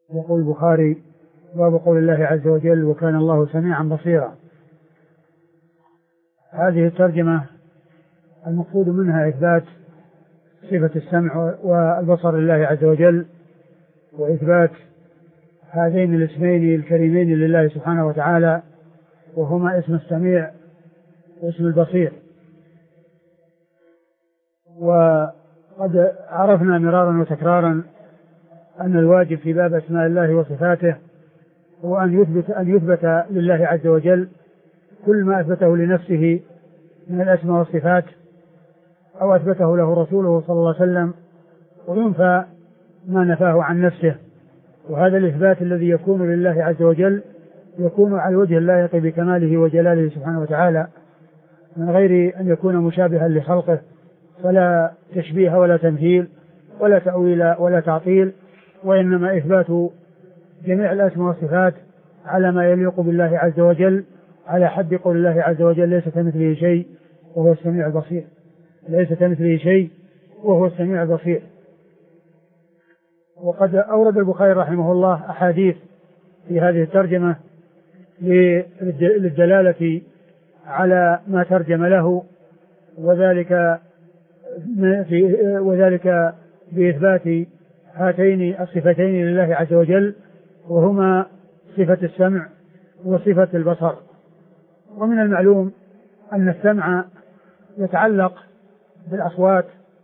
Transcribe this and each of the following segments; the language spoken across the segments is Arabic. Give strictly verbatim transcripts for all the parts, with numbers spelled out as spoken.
يقول البخاري: باب قول الله عز وجل: وكان الله سميعا بصيرا. هذه الترجمة المقصود منها إثبات صفة السمع والبصر لله عز وجل، وإثبات هذين الاسمين الكريمين لله سبحانه وتعالى، وهما اسم السميع واسم البصير. وقد عرفنا مرارا وتكرارا أن الواجب في باب أسماء الله وصفاته هو أن يثبت, أن يثبت لله عز وجل كل ما أثبته لنفسه من الأسماء والصفات أو أثبته له رسوله صلى الله عليه وسلم، وينفى ما نفاه عن نفسه. وهذا الإثبات الذي يكون لله عز وجل يكون على الوجه اللائق بكماله وجلاله سبحانه وتعالى، من غير أن يكون مشابها لخلقه، فلا تشبيه ولا تمثيل ولا تأويل ولا تعطيل، وإنما إثبات جميع الأسماء والصفات على ما يليق بالله عز وجل، على حد قول الله عز وجل: ليس كمثله شيء وهو السميع البصير. ليس كمثله شيء وهو السميع البصير. وقد أورد البخاري رحمه الله أحاديث في هذه الترجمة للدلالة على ما ترجم له، وذلك في وذلك بإثبات هاتين الصفتين لله عز وجل، وهما صفة السمع وصفة البصر. ومن المعلوم أن السمع يتعلق بالأصوات،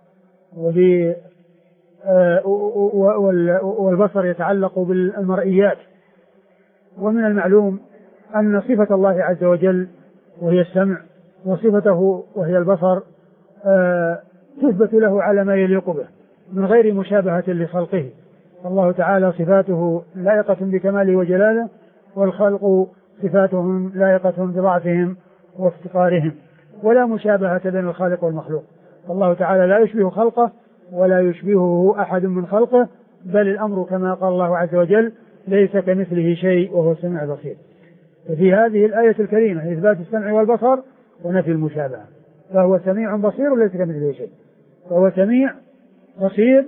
والبصر يتعلق بالمرئيات. ومن المعلوم أن صفة الله عز وجل وهي السمع وصفته وهي البصر تثبت له على ما يليق به من غير مشابهة لخلقه. الله تعالى صفاته لائقة بكماله وجلاله، والخلق صفاتهم لائقة بضعفهم وافتقارهم، ولا مشابهة بين الخالق والمخلوق. الله تعالى لا يشبه خلقه ولا يشبهه أحد من خلقه، بل الأمر كما قال الله عز وجل: ليس كمثله شيء وهو السميع البصير. ففي هذه الآية الكريمة إثبات السمع والبصر ونفي المشابهة، فهو سميع بصير وليس كمثله شيء، فهو سميع بصير،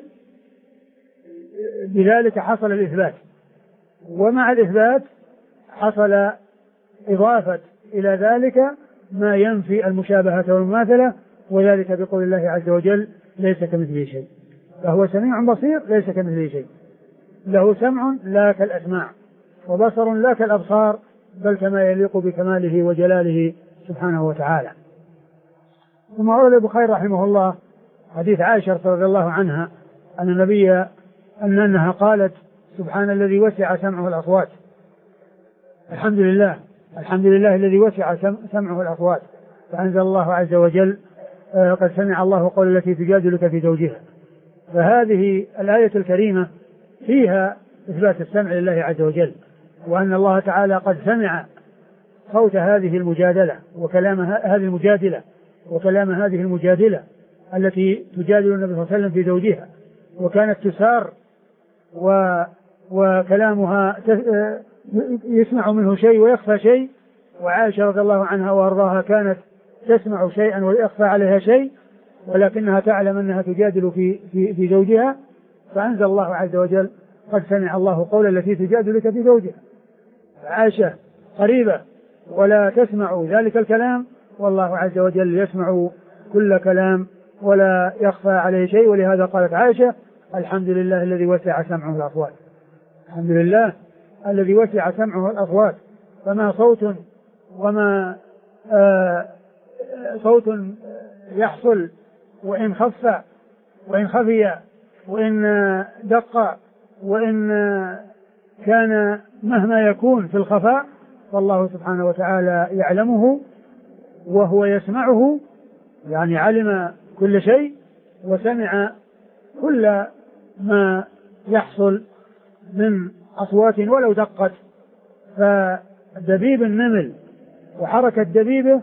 بذلك حصل الإثبات. ومع الإثبات حصل إضافة إلى ذلك ما ينفي المشابهة والمماثلة، وذلك بقول الله عز وجل: ليس كمثله شيء. فهو سميع بصير ليس كمثله شيء، له سمع لا كالأسماع، وبصر لا كالأبصار، بل كما يليق بكماله وجلاله سبحانه وتعالى. ثم أورد البخاري رحمه الله حديث عائشة رضي الله عنها أن النبي أن أنها قالت: سبحان الذي وسع سمعه الأصوات. الحمد لله الحمد لله الذي وسع سمعه الأصوات. فأنزل الله عز وجل: قد سمع الله قول التي تجادلك في زوجها. فهذه الآية الكريمة فيها إثبات السمع لله عز وجل، وأن الله تعالى قد سمع صوت هذه المجادلة وكلام هذه المجادلة وكلام هذه المجادلة التي تجادل النبي صلى الله عليه وسلم في زوجها، وكانت تسار و وكلامها يسمع منه شيء ويخفى شيء. وعائشة رضي الله عنها وأرضاها كانت تسمع شيئا ويخفى عليها شيء، ولكنها تعلم أنها تجادل في, في, في زوجها. فأنزل الله عز وجل: قد سمع الله قول التي تجادلك في زوجها. عائشة قريبة ولا تسمع ذلك الكلام، والله عز وجل يسمع كل كلام ولا يخفى عليه شيء. ولهذا قالت عائشة: الحمد لله الذي وسع سمعه الأصوات. الحمد لله الذي وسع سمعه الأصوات. فما صوت وما آه صوت يحصل وإن خف وإن خفي وإن دق وإن كان مهما يكون في الخفاء، فالله سبحانه وتعالى يعلمه وهو يسمعه، يعني علم كل شيء وسمع كل ما يحصل من أصوات ولو دقت. فدبيب النمل وحركة دبيبه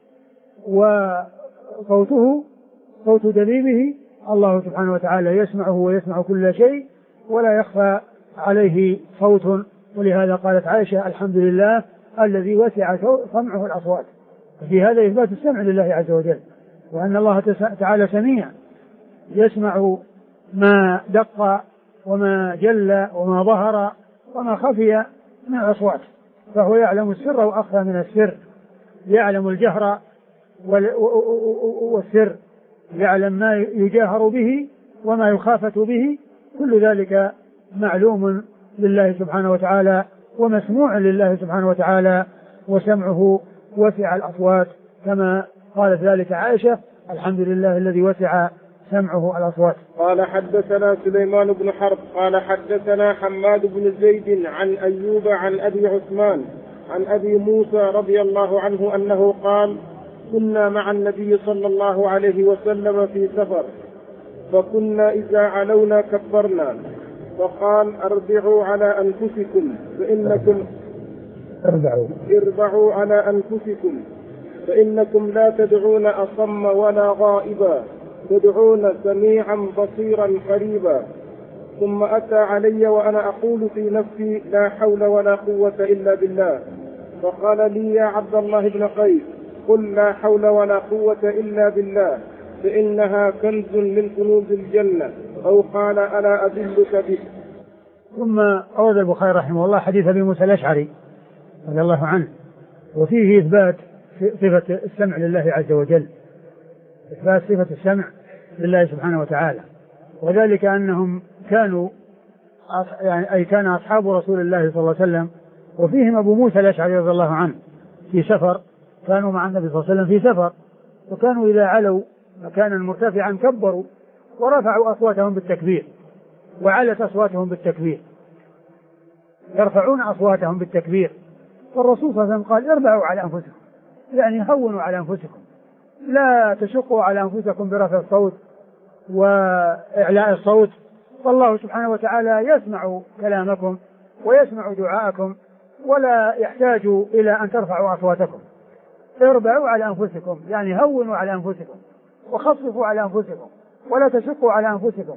وصوته صوت دبيبه الله سبحانه وتعالى يسمعه ويسمع كل شيء ولا يخفى عليه صوت. ولهذا قالت عائشة: الحمد لله الذي وسع سمعه الأصوات. في هذا إثبات السمع لله عز وجل، وأن الله تعالى سميع يسمع ما دق وما جل وما ظهر وما خفي من الأصوات، فهو يعلم السر وأخفى من السر، يعلم الجهر والسر، يعلم ما يجاهر به وما يخافت به، كل ذلك معلوم لله سبحانه وتعالى ومسموع لله سبحانه وتعالى، وسمعه وسع الأصوات كما قالت ذلك عائشة: الحمد لله الذي وسع سمعه الأصوات. قال حدثنا سليمان بن حرب قال حدثنا حماد بن زيد عن أيوب عن أبي عثمان عن أبي موسى رضي الله عنه أنه قال: كنا مع النبي صلى الله عليه وسلم في سفر، فكنا إذا علونا كبرنا، فقال: اربعوا على أنفسكم فإنكم اربعوا اربعوا على أنفسكم فإنكم لا تدعون أصم ولا غائبا، تدعون سميعا بصيرا قريبا. ثم أتى علي وأنا أقول في نفسي: لا حول ولا قوة إلا بالله. فقال لي: يا عبد الله بن قيس، قل لا حول ولا قوة إلا بالله، فإنها كنز من كنوز الجنة، أو قال: ألا أدلك به. ثم أورد البخاري رحمه الله حديث أبي موسى الأشعري رضي الله عنه، وفيه إثبات صفة السمع لله عز وجل، إثبات صفة السمع لله سبحانه وتعالى، وذلك أنهم كانوا يعني أي كان أصحاب رسول الله صلى الله عليه وسلم وفيهم أبو موسى الأشعري رضي الله عنه في سفر، كانوا مع النبي صلى الله عليه وسلم في سفر، وكانوا إذا علوا مكانا مرتفعا كبروا ورفعوا أصواتهم بالتكبير، وعلت أصواتهم بالتكبير، يرفعون أصواتهم بالتكبير. والرسول صلى الله عليه وسلم قال: اربعوا على أنفسكم، يعني هونوا على أنفسكم، لا تشقوا على أنفسكم برفع الصوت وإعلاء الصوت، فالله سبحانه وتعالى يسمع كلامكم ويسمع دعاءكم ولا يحتاج إلى أن ترفعوا أصواتكم. اربعوا على أنفسكم يعني هونوا على أنفسكم وخففوا على أنفسكم ولا تشقوا على أنفسكم.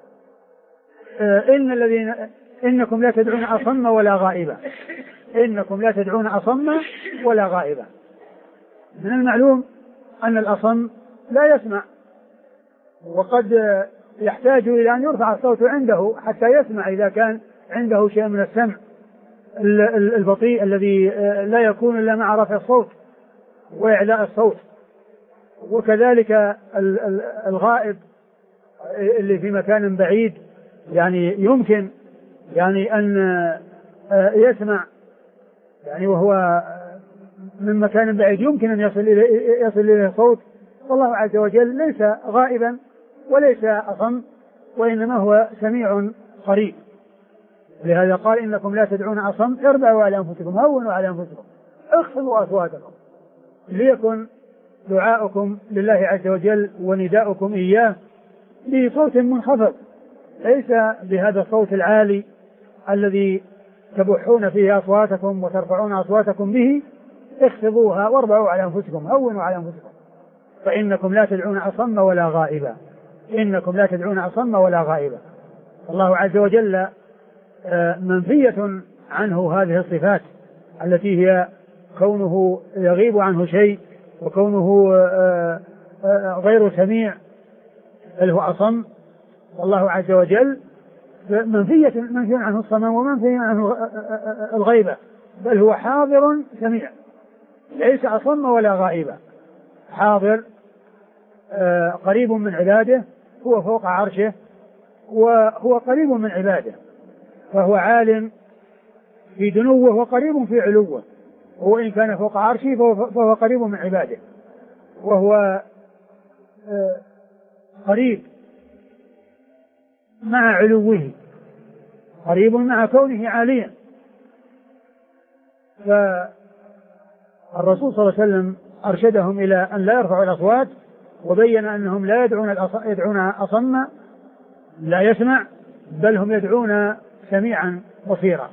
إن الذين إنكم لا تدعون أصم ولا غائبا، إنكم لا تدعون أصم ولا غائبا. من المعلوم أن الأصم لا يسمع، وقد يحتاج إلى أن يرفع الصوت عنده حتى يسمع إذا كان عنده شيء من السمع البطيء الذي لا يكون إلا مع رفع الصوت وإعلاء الصوت. وكذلك الغائب اللي في مكان بعيد يعني يمكن يعني أن يسمع يعني وهو من مكان بعيد يمكن أن يصل إليه يصل إليه صوت، والله عز وجل ليس غائبا وليس أصم، وإنما هو سميع قريب. لهذا قال: إنكم لا تدعون أصم، اربعوا على أنفسكم، هونوا على أنفسكم، اخفضوا أصواتكم، ليكن دعاؤكم لله عز وجل ونداؤكم إياه بصوت منخفض، ليس بهذا الصوت العالي الذي تبحون فيه أصواتكم وترفعون أصواتكم به. اخفضوها واربعوا على أنفسكم، هونوا على أنفسكم، فإنكم لا تدعون أصم ولا غائبا، إنكم لا تدعون أصم ولا غائبا. الله عز وجل منفية عنه هذه الصفات التي هي كونه يغيب عنه شيء وكونه غير سميع بل هو أصم. والله عز وجل منفية منفي عنه الصمم ومنفي عنه الغيبة، بل هو حاضر سميع، ليس أصم ولا غائبا، حاضر قريب من عباده، هو فوق عرشه وهو قريب من عباده، فهو عالم في دنوه وقريب في علوه، وإن كان فوق عرشه فهو قريب من عباده، وهو قريب مع علوه، قريب مع كونه عاليا. فالرسول صلى الله عليه وسلم أرشدهم إلى أن لا يرفعوا الأصوات، وبين أنهم لا يدعون يدعون أصم لا يسمع، بل هم يدعون سميعا بصيرا،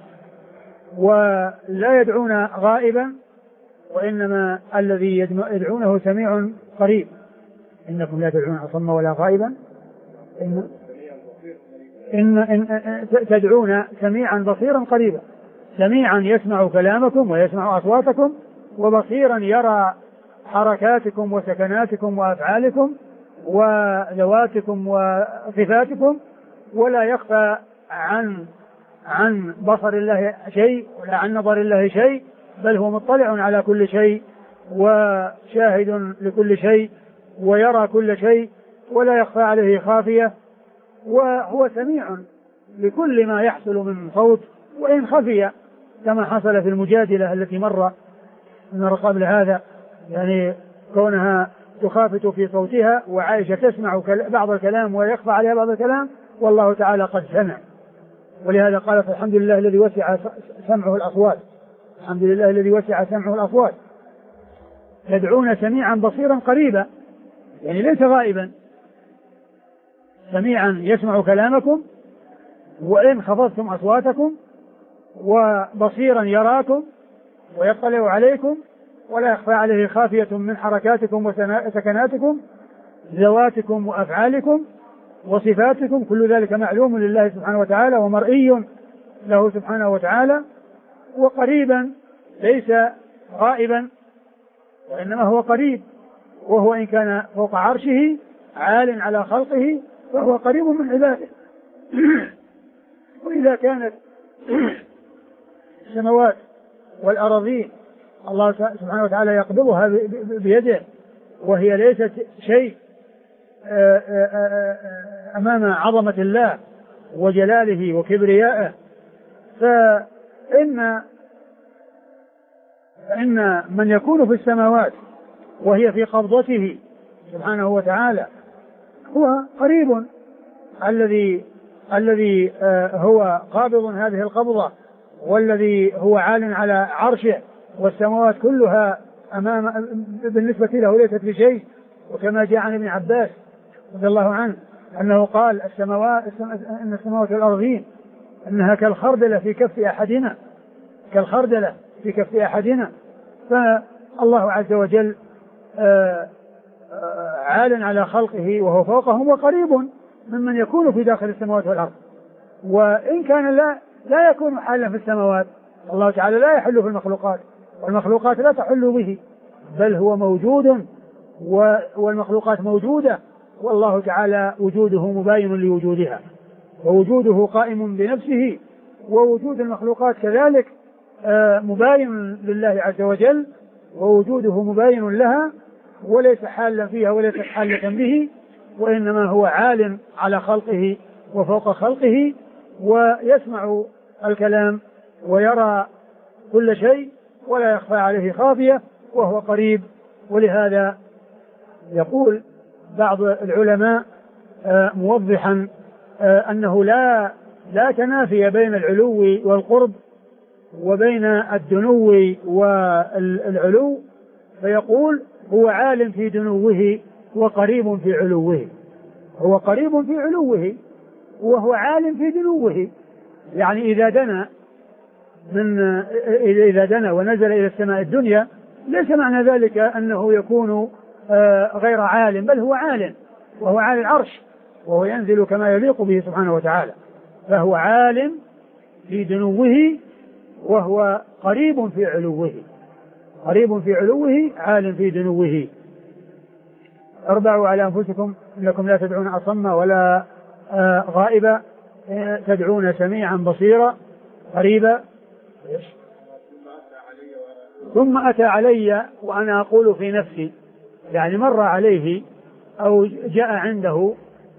ولا يدعون غائبا، وإنما الذي يدعونه سميع قريب. إنكم لا تدعون أصم ولا غائبا، إن, إن, إن تدعون سميعا بصيرا قريبا، سميعا يسمع كلامكم ويسمع أصواتكم، وبصيرا يرى حركاتكم وسكناتكم وأفعالكم وذواتكم وصفاتكم، ولا يخفى عن عن بصر الله شيء ولا عن نظر الله شيء، بل هو مطلع على كل شيء وشاهد لكل شيء ويرى كل شيء ولا يخفى عليه خافية، وهو سميع لكل ما يحصل من صوت وإن خفي، كما حصل في المجادلة التي مر مر قبل هذا، يعني كونها تخافت في صوتها وعائشة تسمع بعض الكلام ويخفى عليها بعض الكلام، والله تعالى قد سمع. ولهذا قالت الحمد لله الذي وسع سمعه الأصوات، الحمد لله الذي وسع سمعه الأصوات. تدعون سميعا بصيرا قريبا، يعني ليس غائبا، سميعا يسمع كلامكم وإن خفضتم أصواتكم، وبصيرا يراكم ويطلع عليكم ولا يخفى عليه خافية من حركاتكم وسكناتكم ذواتكم وأفعالكم وصفاتكم، كل ذلك معلوم لله سبحانه وتعالى ومرئي له سبحانه وتعالى. وقريبا ليس غائبا وإنما هو قريب، وهو إن كان فوق عرشه عال على خلقه فهو قريب من عباده. وإذا كانت السماوات والأراضين الله سبحانه وتعالى يقبضها بيده وهي ليست شيء أمام عظمة الله وجلاله وكبريائه، فإن إن من يكون في السماوات وهي في قبضته سبحانه وتعالى هو قريب، الذي الذي هو قابض هذه القبضة والذي هو عال على عرشه، والسماوات كلها أمام بالنسبة له ليست بشيء. وكما جاء عن ابن عباس رضي الله عنه أنه قال السماوات إن السماوات والأرضين أنها كالخردلة في كف أحدنا، كالخردلة في كف أحدنا. فالله عز وجل عال على خلقه وهو فوقهم وقريب ممن يكون في داخل السماوات والأرض. وإن كان لا لا يكون حالا في السماوات، الله تعالى لا يحل في المخلوقات والمخلوقات لا تحل به، بل هو موجود والمخلوقات موجودة، والله تعالى وجوده مباين لوجودها، ووجوده قائم بنفسه، ووجود المخلوقات كذلك مباين لله عز وجل، ووجوده مباين لها وليس حالا فيها وليس حالة به، وإنما هو عال على خلقه وفوق خلقه، ويسمع الكلام ويرى كل شيء ولا يخفى عليه خافية، وهو قريب. ولهذا يقول بعض العلماء موضحا أنه لا لا تنافي بين العلو والقرب وبين الدنو والعلو، فيقول هو عال في دنوه وقريب في علوه، هو قريب في علوه وهو عال في دنوه. يعني إذا دنا من إذا دنا ونزل إلى السماء الدنيا ليس معنى ذلك أنه يكون غير عال، بل هو عال، وهو عال العرش، وهو ينزل كما يليق به سبحانه وتعالى، فهو عال في دنوه وهو قريب في علوه، قريب في علوه عال في دنوه. اربعوا على أنفسكم إنكم لا تدعون أصم ولا غائبا، تدعون سميعا بصيرا قريبا. ثم أتى علي وأنا أقول في نفسي، يعني مر عليه أو جاء عنده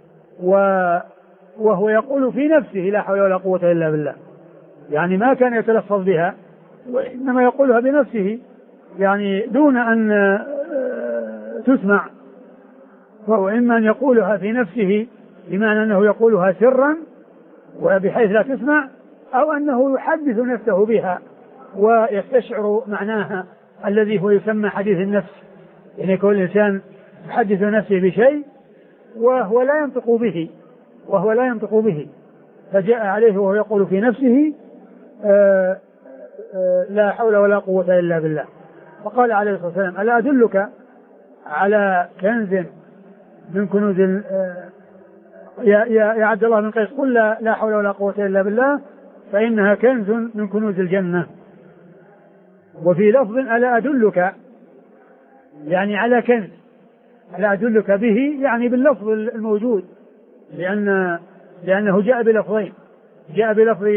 وهو يقول في نفسه لا حول ولا قوة إلا بالله، يعني ما كان يتلفظ بها وإنما يقولها بنفسه، يعني دون أن تسمع. فهو إما أن يقولها في نفسه بمعنى أنه يقولها سرا وبحيث لا تسمع، أو أنه يحدث نفسه بها ويستشعر معناها الذي هو يسمى حديث النفس، يعني يكون الإنسان يحدث نفسه بشيء وهو لا ينطق به وهو لا ينطق به فجاء عليه وهو يقول في نفسه آآ آآ لا حول ولا قوة إلا بالله. فقال عليه الصلاة والسلام ألا أدلك على كنز من كنوز يا, يا, يا عبد الله بن قيس قل لا, لا حول ولا قوة إلا بالله فإنها كنز من كنوز الجنة. وفي لفظ ألا أدلك يعني على كنز، ألا أدلك به يعني باللفظ الموجود، لأن لأنه جاء بلفظين، جاء بلفظ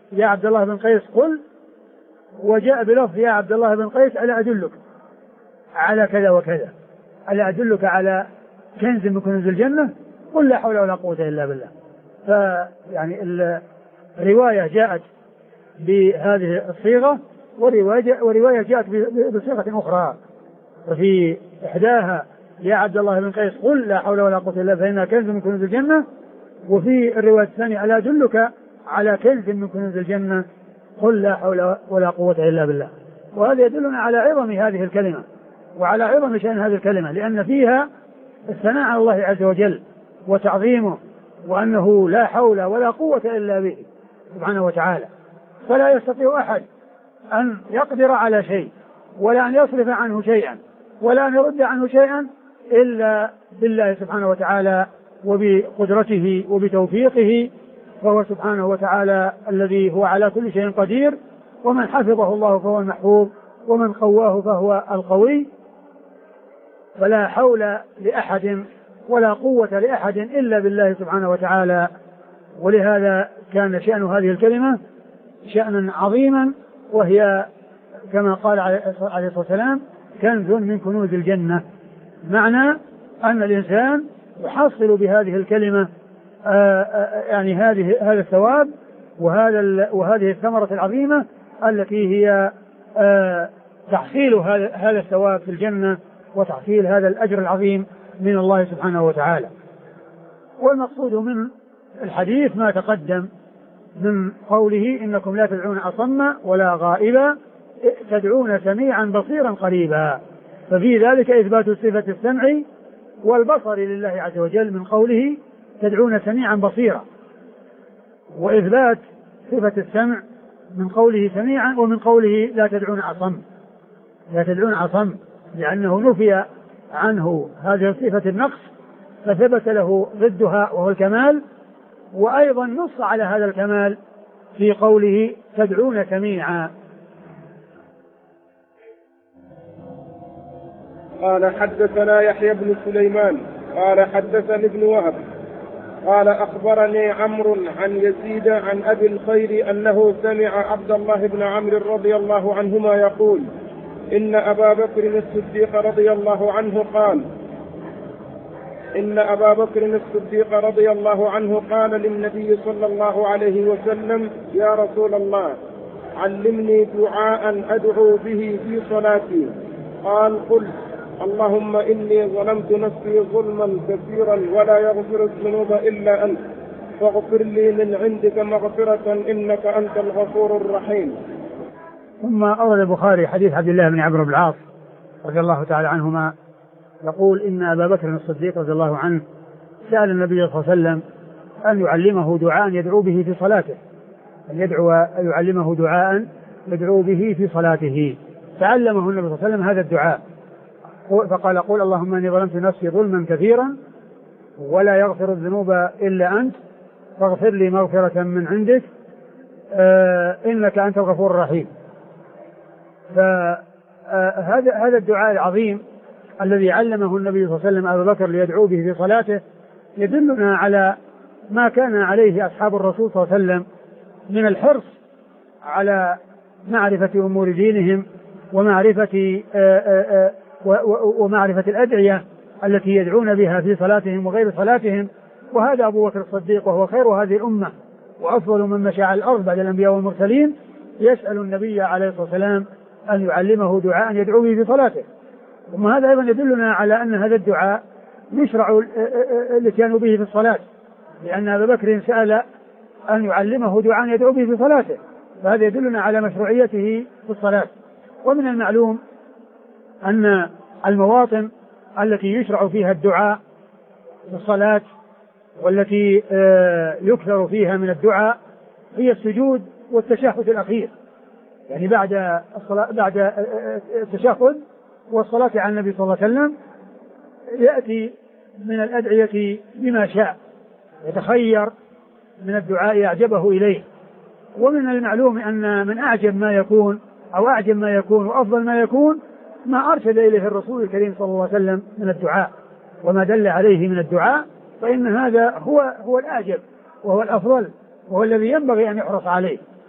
يا عبد الله بن قيس قل، وجاء بلفظ يا عبد الله بن قيس ألا أدلك على كذا وكذا، ألا أدلك على كنز من كنوز الجنة، قل لا حول ولا قوة إلا بالله. فيعني الرواية جاءت بهذه الصيغة، ورواية, ورواية جاءت بصيغة أخرى، وفي إحداها يا عبد الله بن قيس قل لا حول ولا قوة إلا بالله فإنها كنز من كنوز الجنة، وفي الرواية الثانية ألا أدلك على كنز من كنوز الجنة قل لا حول ولا قوة إلا بالله. وهذا يدلنا على عظم هذه الكلمة وعلى عظم شأن هذه الكلمة، لأن فيها الثناء على الله عز وجل وتعظيمه، وأنه لا حول ولا قوة إلا به سبحانه وتعالى. فلا يستطيع أحد أن يقدر على شيء ولا أن يصرف عنه شيئا ولا أن يرد عنه شيئا إلا بالله سبحانه وتعالى وبقدرته وبتوفيقه، فهو سبحانه وتعالى الذي هو على كل شيء قدير، ومن حفظه الله فهو المحفوظ ومن قواه فهو القوي. فلا حول لأحد ولا قوة لأحد إلا بالله سبحانه وتعالى. ولهذا كان شأن هذه الكلمة شأنا عظيما، وهي كما قال عليه الصلاة والسلام كنز من كنوز الجنة، معنى أن الإنسان يحصل بهذه الكلمة آآ آآ يعني هذه هذا الثواب وهذا وهذه الثمرة العظيمة التي هي تحصيل هذا هذا الثواب في الجنة وتحصيل هذا الأجر العظيم من الله سبحانه وتعالى. والمقصود من الحديث ما تقدم من قوله إنكم لا تدعون أصم ولا غائبا تدعون سميعا بصيرا قريبا، ففي ذلك إثبات صفة السمع والبصر لله عز وجل من قوله تدعون سميعا بصيرا، وإثبات صفة السمع من قوله سميعا ومن قوله لا تدعون أصم لا تدعون أصم لأنه نفي عنه هذه صفة النقص فثبت له ضدها وهو الكمال، وأيضا نص على هذا الكمال في قوله تدعون سميعا. قال حدثنا يحيى بن سليمان قال حدثني ابن وهب قال أخبرني عمرو عن يزيد عن أبي الخير أنه سمع عبد الله بن عمرو رضي الله عنهما يقول إن أبا بكر الصديق رضي الله عنه قال إن أبا بكر الصديق رضي الله عنه قال للنبي صلى الله عليه وسلم يا رسول الله علمني دعاء أدعو به في صلاتي. قال قل اللهم إني ظلمت نفسي ظلما كثيرا ولا يغفر الذنوب إلا أنت فاغفر لي من عندك مغفرة إنك أنت الغفور الرحيم. ثم أورد البخاري حديث عبد الله بن عمرو بن العاص رضي الله تعالى عنهما يقول إن أبا بكر الصديق رضي الله عنه سأل النبي صلى الله عليه وسلم أن يعلمه دعاء يدعو به في صلاته، أن يدعو أن يعلمه دعاء يدعو به في صلاته، فعلمه النبي صلى الله عليه وسلم هذا الدعاء فقال قول اللهم إني ظلمت نفسي ظلما كثيرا ولا يغفر الذنوب إلا أنت فاغفر لي مغفرة من عندك آه إنك أنت الغفور الرحيم. فهذا هذا الدعاء العظيم الذي علمه النبي صلى الله عليه وسلم أبا بكر ليدعو به في صلاته يدلنا على ما كان عليه أصحاب الرسول صلى الله عليه وسلم من الحرص على معرفة أمور دينهم ومعرفة آآ آآ ومعرفة الأدعية التي يدعون بها في صلاتهم وغير صلاتهم. وهذا أبو بكر الصديق وهو خير هذه الأمة وأفضل من مشى على الأرض بعد الأنبياء والمرسلين يسأل النبي عليه الصلاة والسلام أن يعلمه دعاء يدعو به في صلاته. ثم هذا أيضا يدلنا على أن هذا الدعاء يشرع الاتيان به في الصلاة، لأن أبا بكر سأل أن يعلمه دعاء يدعو به في صلاته، فهذا يدلنا على مشروعيته في الصلاة. ومن المعلوم أن المواطن التي يشرع فيها الدعاء في الصلاة والتي يكثر فيها من الدعاء هي السجود والتشهد الأخير، يعني بعد الصلاة بعد التشهد والصلاة على النبي صلى الله عليه وسلم يأتي من الأدعية بما شاء يتخير من الدعاء أعجبه إليه. ومن المعلوم أن من أعجب ما يكون أو أعجب ما يكون وأفضل ما يكون ما أرشد إليه الرسول الكريم صلى الله عليه وسلم من الدعاء وما دل عليه من الدعاء، فإن هذا هو هو الأعجب وهو الأفضل وهو الذي ينبغي أن يحرص عليه.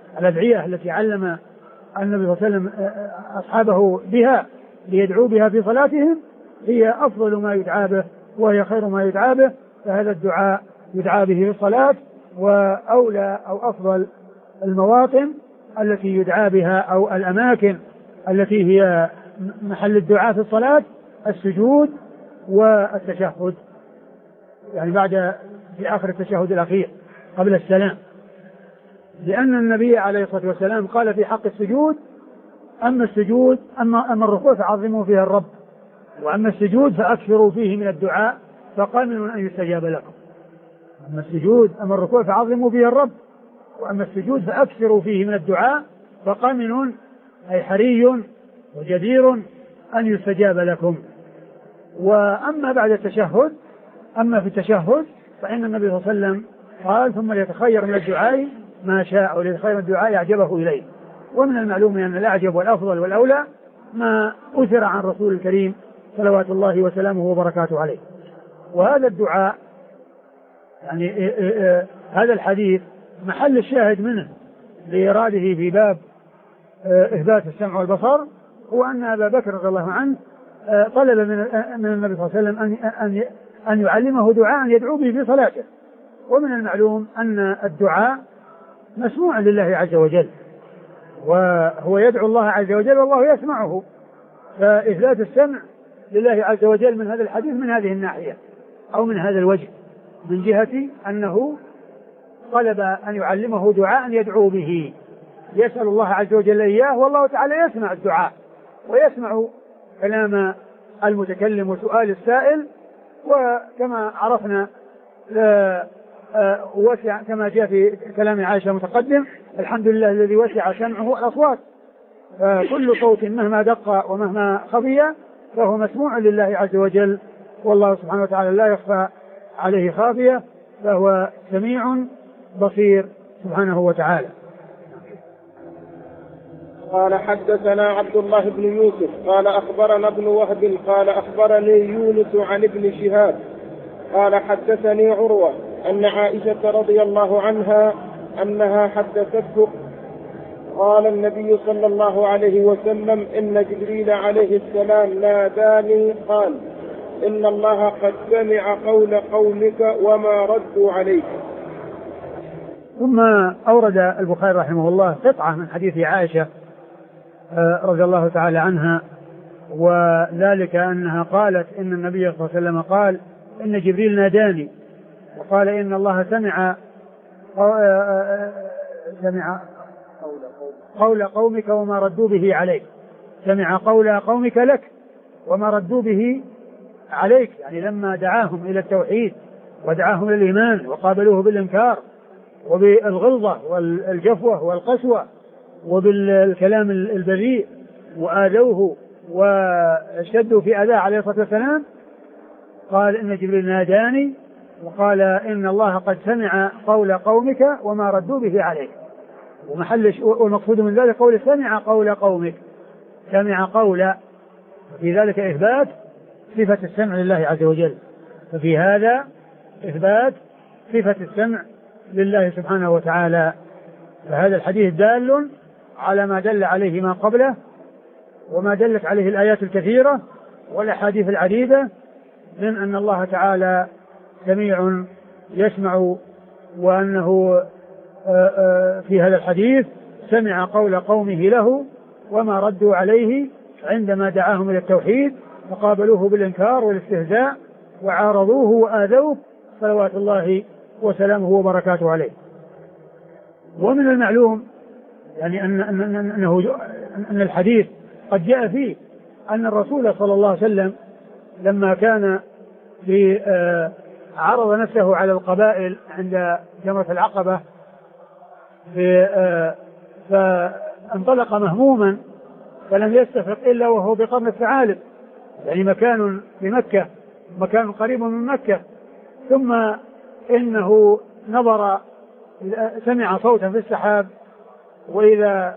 الأدعية التي علم النبي صلى الله عليه وسلم أصحابه بها ليدعوا بها في صلاتهم هي أفضل ما يدعى به وهي خير ما يدعى به، فهذا الدعاء يدعى به في الصلاة. وأولى أو أفضل المواطن التي يدعى بها أو الأماكن التي هي محل الدعاء في الصلاة السجود والتشهد، يعني بعد في آخر التشهد الأخير قبل السلام، لأن النبي عليه الصلاة والسلام قال في حق السجود: أما السجود أما, أما الركوع فعظموا فيها الرب، وأما السجود فأكثروا فيه من الدعاء فقامل أن يستجاب لكم. أما السجود أما الركوع فعظموا فيه الرب، وأما السجود فأكثروا فيه من الدعاء فقامل أي حري وجدير أن يستجاب لكم. وأما بعد التشهد، أما في التشهد فإن النبي صلى الله عليه وسلم قال: ثم ليتخير من الدعاء ما شاء وليتخير من الدعاء أعجبه إليه. ومن المعلوم أن الأعجب والأفضل والأولى ما أثر عن رسول الكريم صلوات الله وسلامه وبركاته عليه. وهذا الدعاء يعني إيه إيه إيه هذا الحديث محل الشاهد منه لإراده في باب إثبات السمع والبصر هو أن أبا بكر رضي الله عنه طلب من من النبي صلى الله عليه وسلم أن أن أن يعلمه دعاء يدعو به في صلاته. ومن المعلوم أن الدعاء مسموع لله عز وجل، وهو يدعو الله عز وجل والله يسمعه، فإثبات السمع لله عز وجل من هذا الحديث من هذه الناحية أو من هذا الوجه، من جهة أنه طلب أن يعلمه دعاء يدعو به يسأل الله عز وجل إياه، والله تعالى يسمع الدعاء ويسمع كلام المتكلم وسؤال السائل. وكما عرفنا وسع كما جاء في كلام عائشة متقدم: الحمد لله الذي وسع سمعه الأصوات، فكل صوت مهما دق ومهما خفي فهو مسموع لله عز وجل، والله سبحانه وتعالى لا يخفى عليه خافية، فهو سميع بصير سبحانه وتعالى. قال: حدثنا عبد الله بن يوسف قال أخبرنا ابن وهب قال أخبرني يونس عن ابن شهاب قال حدثني عروة أن عائشة رضي الله عنها أنها حدثته قال النبي صلى الله عليه وسلم: إن جبريل عليه السلام ناداني قال: إن الله قد سمع قول قومك وما ردوا عليك. ثم أورد البخاري رحمه الله قطعة من حديث عائشة رضي الله تعالى عنها، وذلك أنها قالت إن النبي صلى الله عليه وسلم قال: إن جبريل ناداني وقال إن الله سمع سمع قول قومك وما ردوا به عليك، سمع قول قومك لك وما ردوا به عليك، يعني لما دعاهم إلى التوحيد ودعاهم إلى الإيمان وقابلوه بالإنكار وبالغلظة والجفوة والقسوة وبالكلام البذيء وآذوه واشتدوا في أذاه عليه الصلاة والسلام، قال: إن جبريل ناداني وقال إن الله قد سمع قول قومك وما ردوا به عليك. ومحل والمقصود من ذلك قول سمع قول قومك، سمع قول، في ذلك إثبات صفة السمع لله عز وجل، ففي هذا إثبات صفة السمع لله سبحانه وتعالى. فهذا الحديث دال على ما دل عليه ما قبله وما دلت عليه الآيات الكثيرة والأحاديث العديدة من أن الله تعالى سميع يسمع، وأنه في هذا الحديث سمع قول قومه له وما ردوا عليه عندما دعاهم إلى التوحيد فقابلوه بالإنكار والاستهزاء وعارضوه وآذوه صلوات الله وسلامه وبركاته عليه. ومن المعلوم يعني أن أن أنه أن الحديث قد جاء فيه أن الرسول صلى الله عليه وسلم لما كان في عرض نفسه على القبائل عند جمرة العقبة فانطلق مهموما فلم يستفق إلا وهو بقرن الثعالب، يعني مكان بمكة، مكان قريب من مكة، ثم إنه نظر سمع صوتا في السحاب، وإذا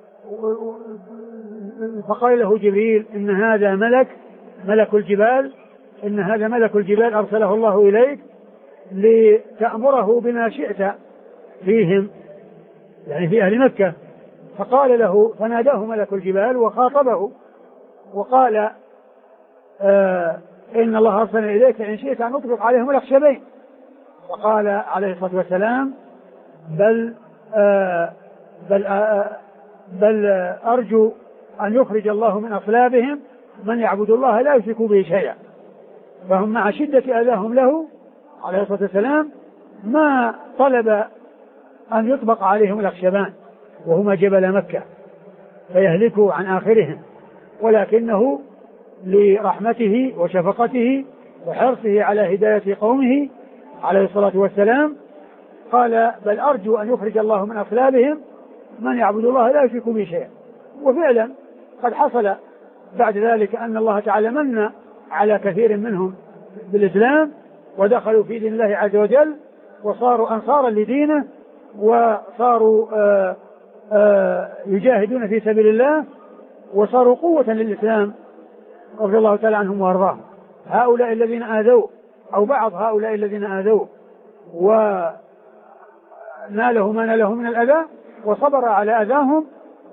فقال له جبريل: إن هذا ملك ملك الجبال إن هذا ملك الجبال أرسله الله إليك لتأمره بما شئت فيهم، يعني في أهل مكة. فقال له فناداه ملك الجبال وخاطبه وقال آه إن الله أرسل إليك إن شئت أن أطلق عليهم الأخشبين. فقال عليه الصلاة والسلام بل آه بل, آه بل آه أرجو أن يخرج الله من أصلابهم من يعبد الله لا يشرك به شيئا. فهم مع شدة أذاهم له عليه الصلاة والسلام ما طلب أن يطبق عليهم الأخشبان وهما جبل مكة فيهلكوا عن آخرهم، ولكنه لرحمته وشفقته وحرصه على هداية قومه عليه الصلاة والسلام قال بل أرجو أن يخرج الله من أصلابهم من يعبد الله لا يشرك به شيئا. وفعلا قد حصل بعد ذلك أن الله تعالى من على كثير منهم بالإسلام ودخلوا في دين الله عز وجل وصاروا أنصارا لدينه وصاروا آآ آآ يجاهدون في سبيل الله وصاروا قوة للإسلام رضي الله تعالى عنهم وارضاهم. هؤلاء الذين آذوا أو بعض هؤلاء الذين آذوا وناله ما ناله من الأذى وصبر على أذاهم،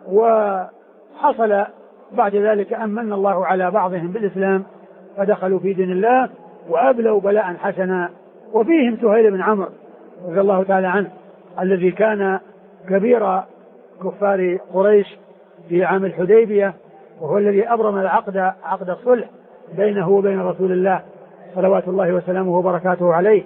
وحصل بعد ذلك أن من الله على بعضهم بالإسلام فدخلوا في دين الله وأبلوا بلاء حسنا. وفيهم سهيل بن عمرو رضي الله تعالى عنه الذي كان كبير كفار قريش في عام الحديبية، وهو الذي أبرم العقد عقد الصلح بينه وبين رسول الله صلوات الله وسلامه وبركاته عليه.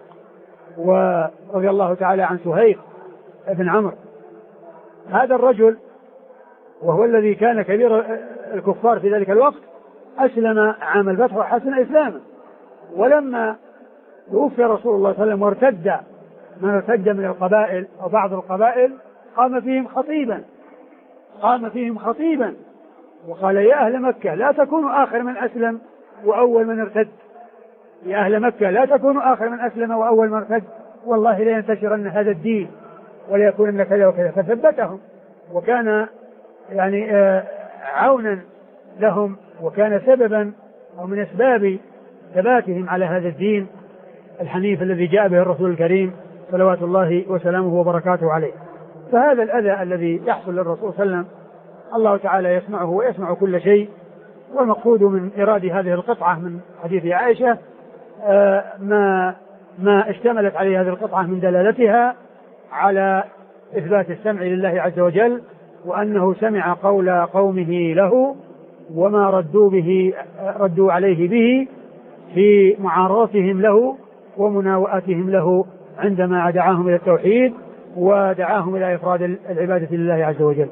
ورضي الله تعالى عن سهيل بن عمرو. هذا الرجل وهو الذي كان كبير الكفار في ذلك الوقت أسلم عام الفتح وحسن إسلامه، ولما توفي رسول الله صلى الله عليه وسلم وارتد من ارتد من القبائل أو بعض القبائل قام فيهم خطيبا قام فيهم خطيبا وقال يا أهل مكة لا تكونوا آخر من أسلم وأول من ارتد، يا أهل مكة لا تكونوا آخر من أسلم وأول من ارتد، والله لا ينتشرن هذا الدين ولا يكونن كذا وكذا. فثبتهم وكان يعني عونا لهم وكان سببا أو من أسباب ثباتهم على هذا الدين الحنيف الذي جاء به الرسول الكريم صلوات الله وسلامه وبركاته عليه. فهذا الأذى الذي يحصل للرسول صلى الله عليه وسلم الله تعالى يسمعه ويسمع كل شيء. والمقصود من إراد هذه القطعة من حديث عائشة ما ما اشتملت عليه هذه القطعة من دلالتها على إثبات السمع لله عز وجل، وأنه سمع قول قومه له وما ردوا به ردوا عليه به في معارضتهم له ومناوئتهم له عندما دعاهم إلى التوحيد ودعاهم إلى إفراد العبادة لله عز وجل.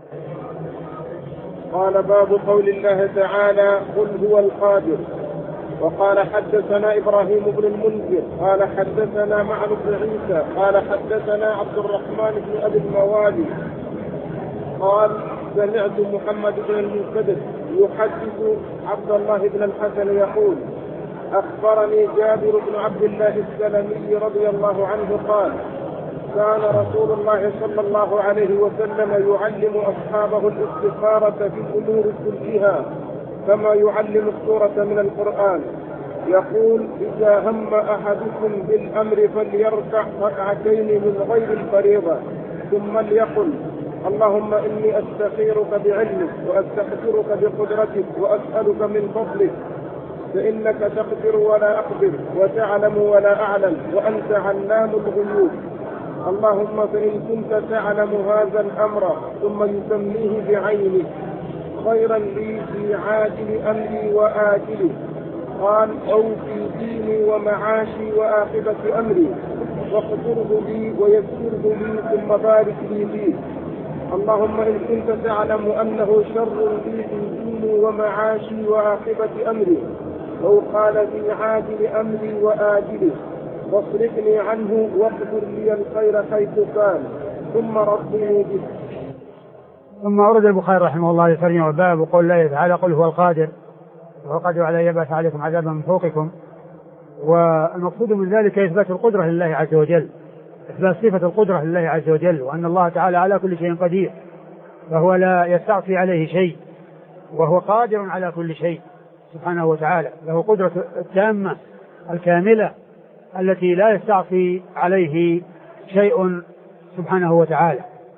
قال باب قول الله تعالى قل هو القادر. وقال حدثنا إبراهيم بن المنذر قال حدثنا معن بن عيسى قال حدثنا عبد الرحمن بن أبي الموالي قال سمعت محمد بن المنكدر يحدث عبد الله بن الحسن يقول أخبرني جابر بن عبد الله السلمي رضي الله عنه قال كان رسول الله صلى الله عليه وسلم يعلم أصحابه الاستخارة في الأمور كلها كما يعلم السورة من القرآن. يقول إذا هم أحدكم بالأمر فليركع ركعتين من غير الفريضة ثم ليقل اللهم إني أستخيرك بعلمك وأستغفرك بقدرتك وأسألك من فضلك فإنك تقدر ولا أقدر وتعلم ولا أعلم وأنت علام الغيوب. اللهم فإن كنت تعلم هذا الأمر ثم يسميه بعينه خيرا لي في عاجل أمري وآجله قال أو في ديني ومعاشي وآخبة أمري واقدره لي ويسره لي ثم بارك لي فيه. اللهم إن كنت تعلم أنه شر لي في ديني ومعاشي وآخبة أمري أو قال في عاجل أمري وآجله واصرفني عنه واقدر لي الخير حيث كان ثم ردني به. ثم أورد البخاري رحمه الله يسرني وباب وقول الله تعالى قل هو القادر وهو قادر على يبعث عليكم عذابا من فوقكم. والمقصود من ذلك إثبات القدرة لله عز وجل، إثبات صفة القدرة لله عز وجل، وأن الله تعالى على كل شيء قدير فهو لا يستعصي عليه شيء وهو قادر على كل شيء سبحانه وتعالى، له قدرة التامة الكاملة التي لا يستعصي عليه شيء سبحانه وتعالى.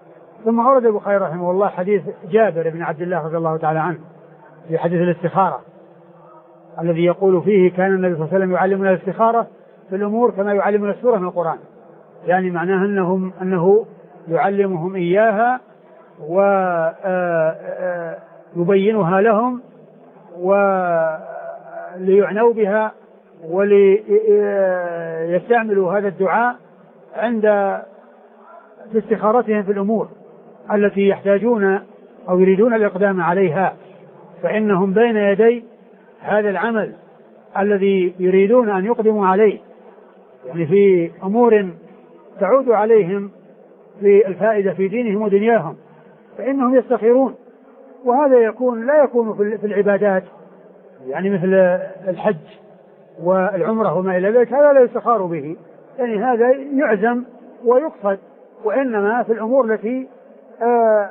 ثم أورد البخاري رحمه الله حديث جابر بن عبد الله رضي الله تعالى عنه في حديث الاستخارة الذي يقول فيه كان النبي صلى الله عليه وسلم يعلمنا الاستخارة في الأمور كما يعلمنا السورة من القرآن، يعني معناه أنهم أنه يعلمهم إياها ويبينها لهم وليعنوا بها وليستعملوا هذا الدعاء عند في استخارتهم في الأمور التي يحتاجون أو يريدون الإقدام عليها، فإنهم بين يدي هذا العمل الذي يريدون أن يقدموا عليه، يعني في أمور تعود عليهم في الفائدة في دينهم ودنياهم، فإنهم يستخيرون. وهذا يكون لا يكون في العبادات، يعني مثل الحج والعمرة وما إلى ذلك، هذا لا يستخار به، يعني هذا يعزم ويقصد، وإنما في الأمور التي آه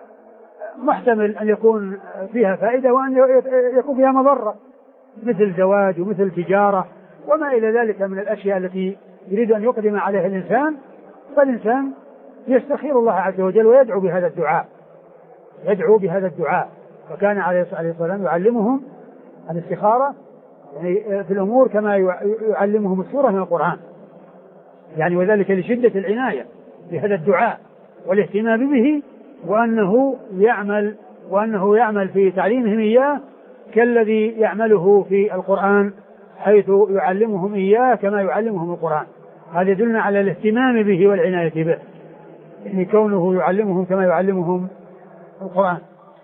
محتمل أن يكون فيها فائدة وأن يكون فيها مضرة، مثل زواج ومثل تجارة وما إلى ذلك من الأشياء التي يريد أن يقدم عليها الإنسان، فالإنسان يستخير الله عز وجل ويدعو بهذا الدعاء يدعو بهذا الدعاء وكان عليه الصلاة والسلام يعلمهم الاستخارة يعني في الأمور كما يعلمهم السورة من القرآن، يعني وذلك لشدة العناية بهذا الدعاء والاهتمام به، وأنه يعمل وأنه يعمل في تعليمهم إياه كالذي يعمله في القرآن حيث يعلمهم إياه كما يعلمهم القرآن. هذا يدلنا على الاهتمام به والعناية به، يعني كونه يعلمهم كما يعلمهم القرآن.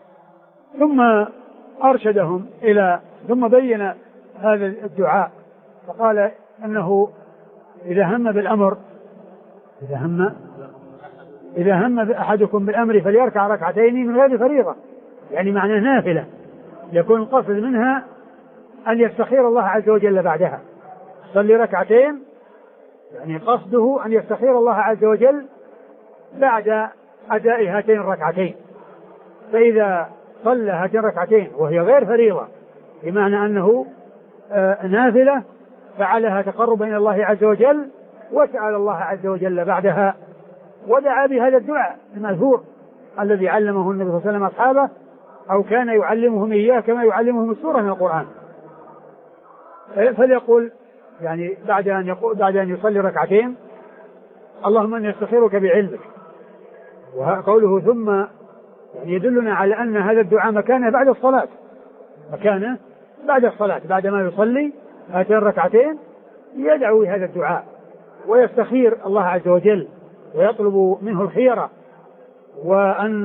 ثم أرشدهم إلى ثم بين هذا الدعاء فقال أنه إذا هم بالأمر إذا هم إذا هم أحدكم بالأمر فليركع ركعتين من غير فريضة، يعني معناه نافلة يكون القصد منها أن يستخير الله عز وجل بعدها، صلي ركعتين يعني قصده أن يستخير الله عز وجل بعد أداء هاتين الركعتين. فإذا صلى هاتين الركعتين وهي غير فريضة بمعنى أنه آه نافلة فعلها تقربا إلى الله عز وجل، وسأل الله عز وجل بعدها ودعا بهذا الدعاء المأثور الذي علمه النبي صلى الله عليه وسلم أصحابه أو كان يعلمهم إياه كما يعلمهم السورة من القرآن. فليقول يعني بعد أن يقول بعد أن يصلي ركعتين اللهم إني أستخيرك بعلمك، وقوله ثم يعني يدلنا على أن هذا الدعاء مكانه بعد الصلاة مكانه بعد الصلاة بعد ما يصلي هاتين الركعتين يدعو هذا الدعاء ويستخير الله عز وجل ويطلب منه الخيرة وأن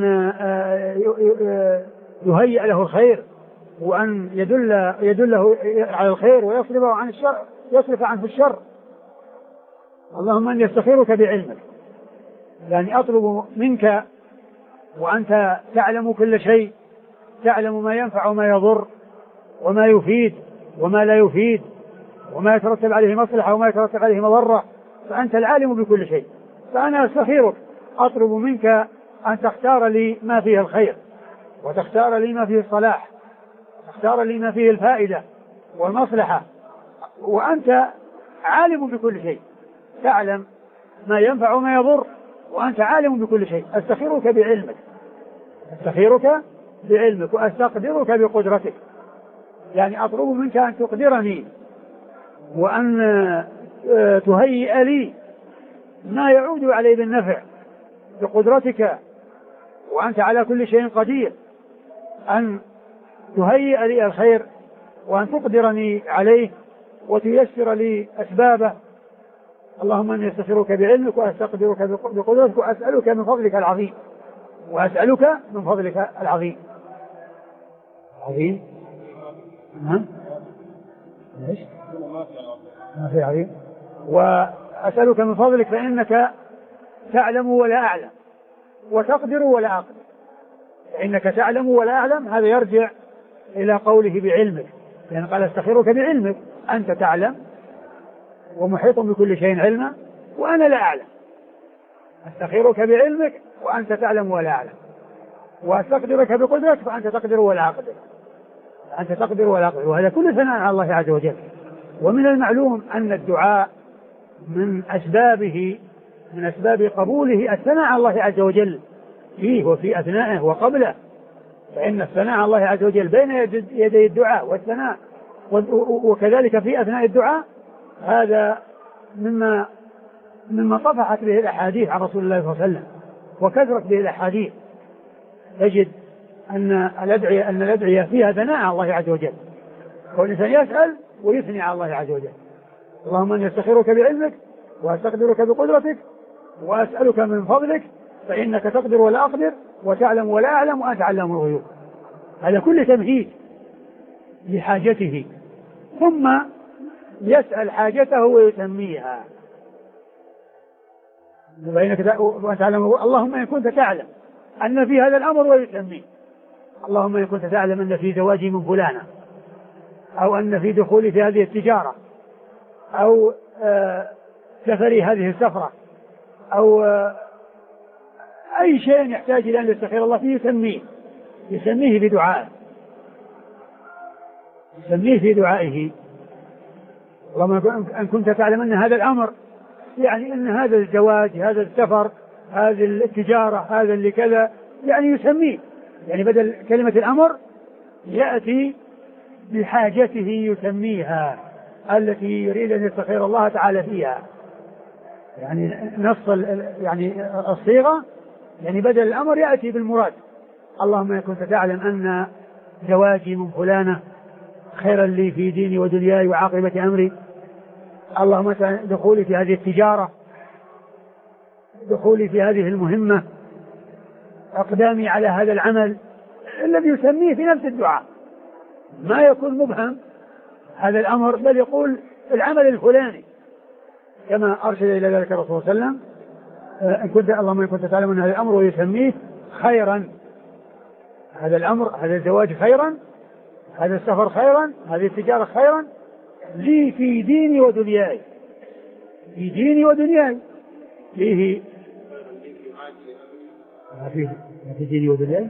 يهيئ له الخير وأن يدل يدله على الخير ويصرفه عن الشر يصرف عنه الشر. اللهم أني أستخيرك بعلمك، يعني أطلب منك وأنت تعلم كل شيء، تعلم ما ينفع وما يضر وما يفيد وما لا يفيد وما يترتب عليه مصلحة وما يترتب عليه مضرة، فأنت العالم بكل شيء، فأنا أستخيرك أطلب منك أن تختار لي ما فيه الخير وتختار لي ما فيه الصلاح، تختار لي ما فيه الفائدة والمصلحة، وأنت عالم بكل شيء، تعلم ما ينفع وما يضر وأنت عالم بكل شيء. أستخيرك بعلمك أستخيرك بعلمك وأستقدرك بقدرتك، يعني أطلب منك أن تقدرني وأن تهيئ لي ما يعود علي بالنفع بقدرتك، وأنت على كل شيء قدير، أن تهيئ لي الخير وأن تقدرني عليه وتيسر لي أسبابه. اللهم أني أستخيرك بعلمك وأستقدرك بقدرتك وأسألك من فضلك العظيم وأسألك من فضلك العظيم عظيم نعم ليش ما في عظيم وأسألك من فضلك فإنك تعلم ولا أعلم وتقدر ولا أقدر. فإنك تعلم ولا أعلم هذا يرجع إلى قوله بعلمك، لأن قال أستخيرك بعلمك، أنت تعلم ومحيط بكل شيء علما وأنا لا أعلم. أستخيرك بعلمك وأنت تعلم ولا أعلم، وأستقدرك بقدرتك فأنت تقدر ولا أقدر أنت تقدر ولا أقدر. وهذا كل ثناء على الله عز وجل. ومن المعلوم أن الدعاء من أسبابه من أسباب قبوله الثناء على الله عز وجل فيه وفي أثنائه وقبله، فإن الثناء على الله عز وجل بين يدي الدعاء والثناء وكذلك في أثناء الدعاء، هذا مما مما طفحت به الأحاديث عن رسول الله صلى الله عليه وسلم وكثرت به الأحاديث. تجد أن الأدعية أن الأدعية فيها ثناء على الله عز وجل، والإنسان يسأل ويثني على الله عز وجل. اللهم أني أستخيرك بعلمك وأستقدرك بقدرتك وأسألك من فضلك فإنك تقدر ولا أقدر وتعلم ولا أعلم وأنت علام الغيوب. هذا كل تمهيد لحاجته، ثم يسأل حاجته ويسميها. فإنك وأنت علام اللهم إن كنت تعلم أن في هذا الأمر ويسميه. اللهم إن كنت تعلم أن في زواجي من فلانة، أو أن في دخولي في هذه التجارة، أو آه سفري هذه السفرة، أو آه أي شيء يحتاج إلى أن يستخير الله فيه يسميه يسميه بدعائه يسميه في دعائه. اللهم إن كنت تعلم أن هذا الأمر، يعني أن هذا الزواج، هذا السفر، هذه التجارة، هذا اللي كذا، يعني يسميه، يعني بدل كلمة الأمر يأتي بحاجته يسميها التي يريد أن يستخير الله تعالى فيها. يعني نص يعني الصيغة، يعني بدل الأمر يأتي بالمراد. اللهم إن كنت تعلم أن زواجي من فلانة خيرا لي في ديني ودنياي وعاقبة أمري. اللهم دخولي في هذه التجارة، دخولي في هذه المهمة، أقدامي على هذا العمل، الذي يسميه في نفس الدعاء، ما يكون مبهم هذا الأمر، بل يقول العمل الفلاني كما أرشد إلى ذلك الرسول صلى الله عليه وسلم. إن كنت اللهم إن كنت تعلم أن هذا الأمر ويسميه خيرا، هذا الأمر، هذا الزواج خيرا، هذا السفر خيرا، هذه التجارة خيرا لي في ديني ودنياي، في ديني ودنياي فيه ما في في ديني ودنياي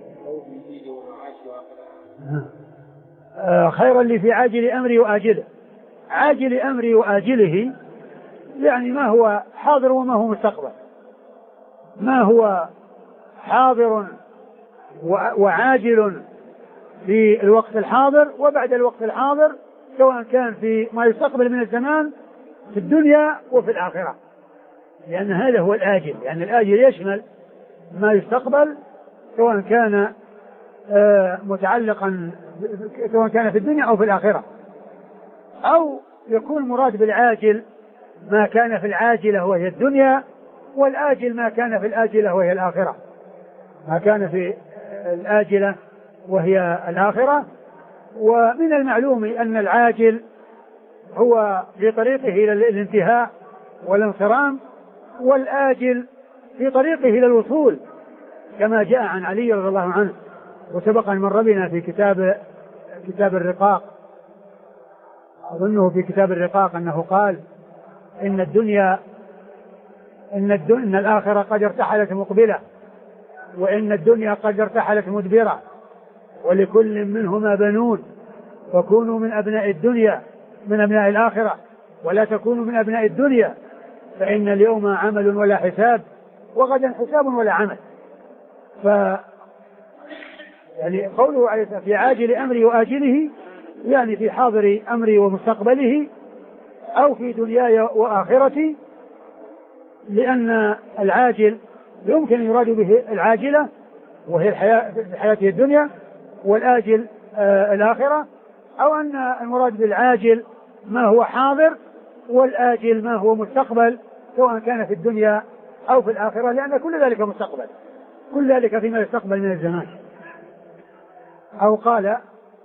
آه خيرا لي في عاجل أمري وآجله. عاجل أمري وآجله يعني ما هو حاضر وما هو مستقبل، ما هو حاضر وعاجل في الوقت الحاضر وبعد الوقت الحاضر، سواء كان في ما يستقبل من الزمان في الدنيا وفي الآخرة، لأن هذا هو الآجل. يعني الآجل يشمل ما يستقبل سواء كان متعلقا سواء كان في الدنيا أو في الآخرة، أو يكون مراد بالعاجل ما كان في العاجلة وهي الدنيا، والآجل ما كان في الآجلة وهي الآخرة، ما كان في الآجلة وهي الآخرة. ومن المعلوم أن العاجل هو في طريقه إلى الانتهاء والانصرام، والآجل في طريقه إلى الوصول، كما جاء عن علي رضي الله عنه وسبق أن مر بنا في كتاب كتاب الرقاق، أظنه في كتاب الرقاق أنه قال إن الدنيا إن, الدنيا إن الآخرة قد ارتحلت مقبلة، وإن الدنيا قد ارتحلت مدبرة، ولكل منهما بنون، فكونوا من أبناء الدنيا من أبناء الآخرة، ولا تكونوا من أبناء الدنيا، فإن اليوم عمل ولا حساب، وغدا حساب ولا عمل. ف يعني قوله عليه في عاجل أمري وآجله، يعني في حاضر أمري ومستقبله، أو في دنياي وآخرتي، لأن العاجل يمكن يراد به العاجلة وهي الحياة في حياته الدنيا، والآجل آه الآخرة، أو أن المراد بالعاجل ما هو حاضر، والآجل ما هو مستقبل سواء كان في الدنيا أو في الآخرة، لأن كل ذلك مستقبل، كل ذلك فيما يستقبل من الزمان. أو قال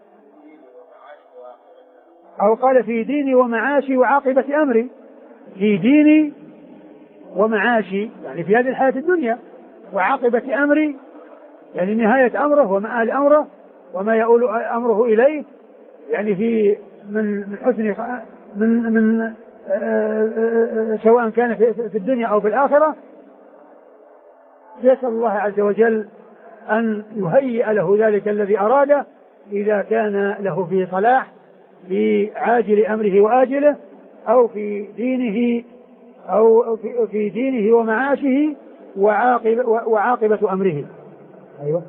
أو قال في ديني ومعاشي وعاقبة أمري، في ديني ومعاشي يعني في هذه الحياة الدنيا، وعاقبة أمري يعني نهاية أمره ومآل أمره وما يؤول أمره إليه، يعني في من حسن من من سواء كان في الدنيا أو في الآخرة. يسأل الله عز وجل أن يهيئ له ذلك الذي أراده إذا كان له في صلاح في عاجل أمره وآجله، أو في دينه أو في دينه ومعاشه، وعاقبة, وعاقبة أمره. أيوة.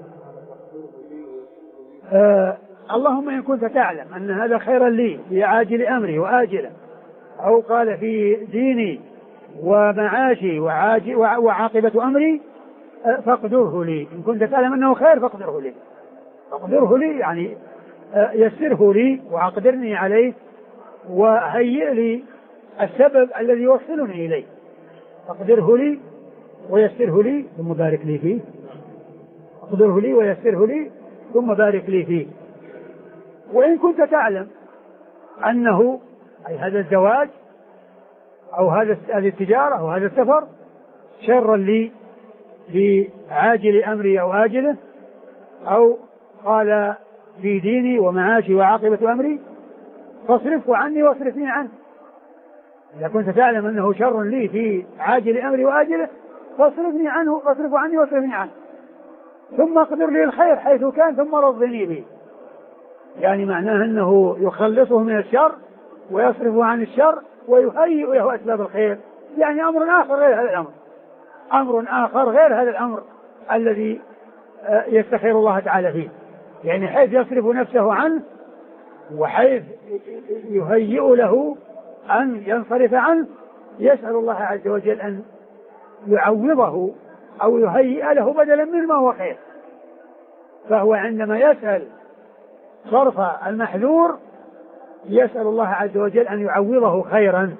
آه اللهم إن كنت تعلم أن هذا خيرا لي في عاجل أمري وآجله، أو قال في ديني ومعاشي وعاقبة أمري فاقدره لي. إن كنت تعلم أنه خير فاقدره لي، فاقدره لي يعني يسره لي وأقدرني عليه وهيئ لي السبب الذي يوصلني إليه. فاقدره لي ويسره لي ثم بارك لي فيه. اقدره لي ويسره لي ثم بارك لي فيه. وإن كنت تعلم أنه أي هذا الزواج أو هذا هذه التجارة أو هذا السفر شرا لي في عاجل أمري أو آجله، أو قال في ديني ومعاشي وعاقبة أمري فاصرفه عني واصرفني عنه. إذا كنت تعلم أنه شر لي في عاجل أمري وآجله فاصرفني عنه، فاصرفه عني واصرفني عنه، ثم اقدر لي الخير حيث كان ثم رضني به. يعني معناه أنه يخلصه من الشر ويصرفه عن الشر ويهيئ له أسباب الخير. يعني أمر آخر غير هذا الأمر، أمر آخر غير هذا الأمر الذي يستخير الله تعالى فيه. يعني حيث يصرف نفسه عنه وحيث يهيئ له أن ينصرف عنه، يسأل الله عز وجل أن يعوضه أو يهيئ له بدلا مما هو خير. فهو عندما يسأل صرف المحذور يسأل الله عز وجل أن يعوضه خيرا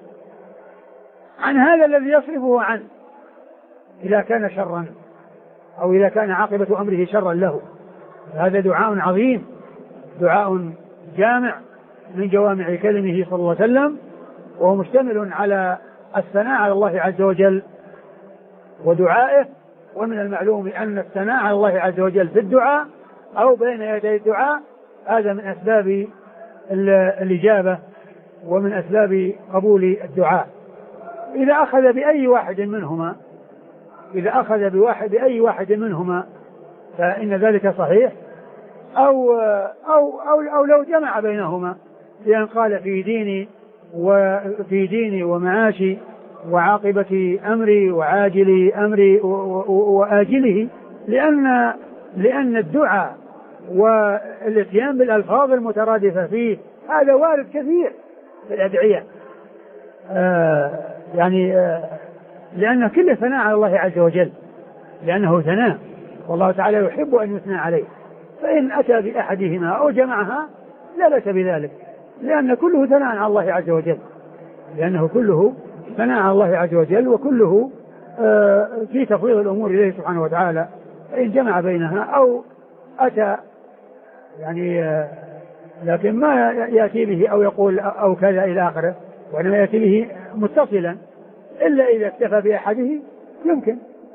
عن هذا الذي يصرفه عنه إذا كان شرا أو إذا كان عاقبة أمره شرا له. هذا دعاء عظيم، دعاء جامع من جوامع كلمه صلى الله عليه وسلم، وهو مشتمل على الثناء على الله عز وجل ودعائه. ومن المعلوم أن الثناء على الله عز وجل في الدعاء أو بين يدي الدعاء هذا من أسباب الإجابة ومن أسباب قبول الدعاء. إذا أخذ بأي واحد منهما إذا أخذ بواحد بأي واحد منهما فإن ذلك صحيح، أو أو أو, أو لو جمع بينهما، لأن قال في ديني وفي ديني ومعاشي وعاقبة أمري وعاجل أمري وآجله، لأن لأن الدعاء والاتيان بالألفاظ المترادفة فيه هذا وارد كثير في الأدعية. آه يعني آه لأن كل ثناء على الله عز وجل، لأنه ثناء والله تعالى يحب أن يثنى عليه، فإن أتى بأحدهما أو جمعها لا بأس بذلك، لأن كله ثناء على الله عز وجل، لأنه كله ثناء على الله عز وجل، وكله آه في تفويض الأمور إليه سبحانه وتعالى. فإن جمع بينها أو أتى يعني آه لكن ما يأتي به أو يقول أو كذا إلى آخره، وإنما يأتي به متصلا، إلا إذا اكتفى بأحده يمكن.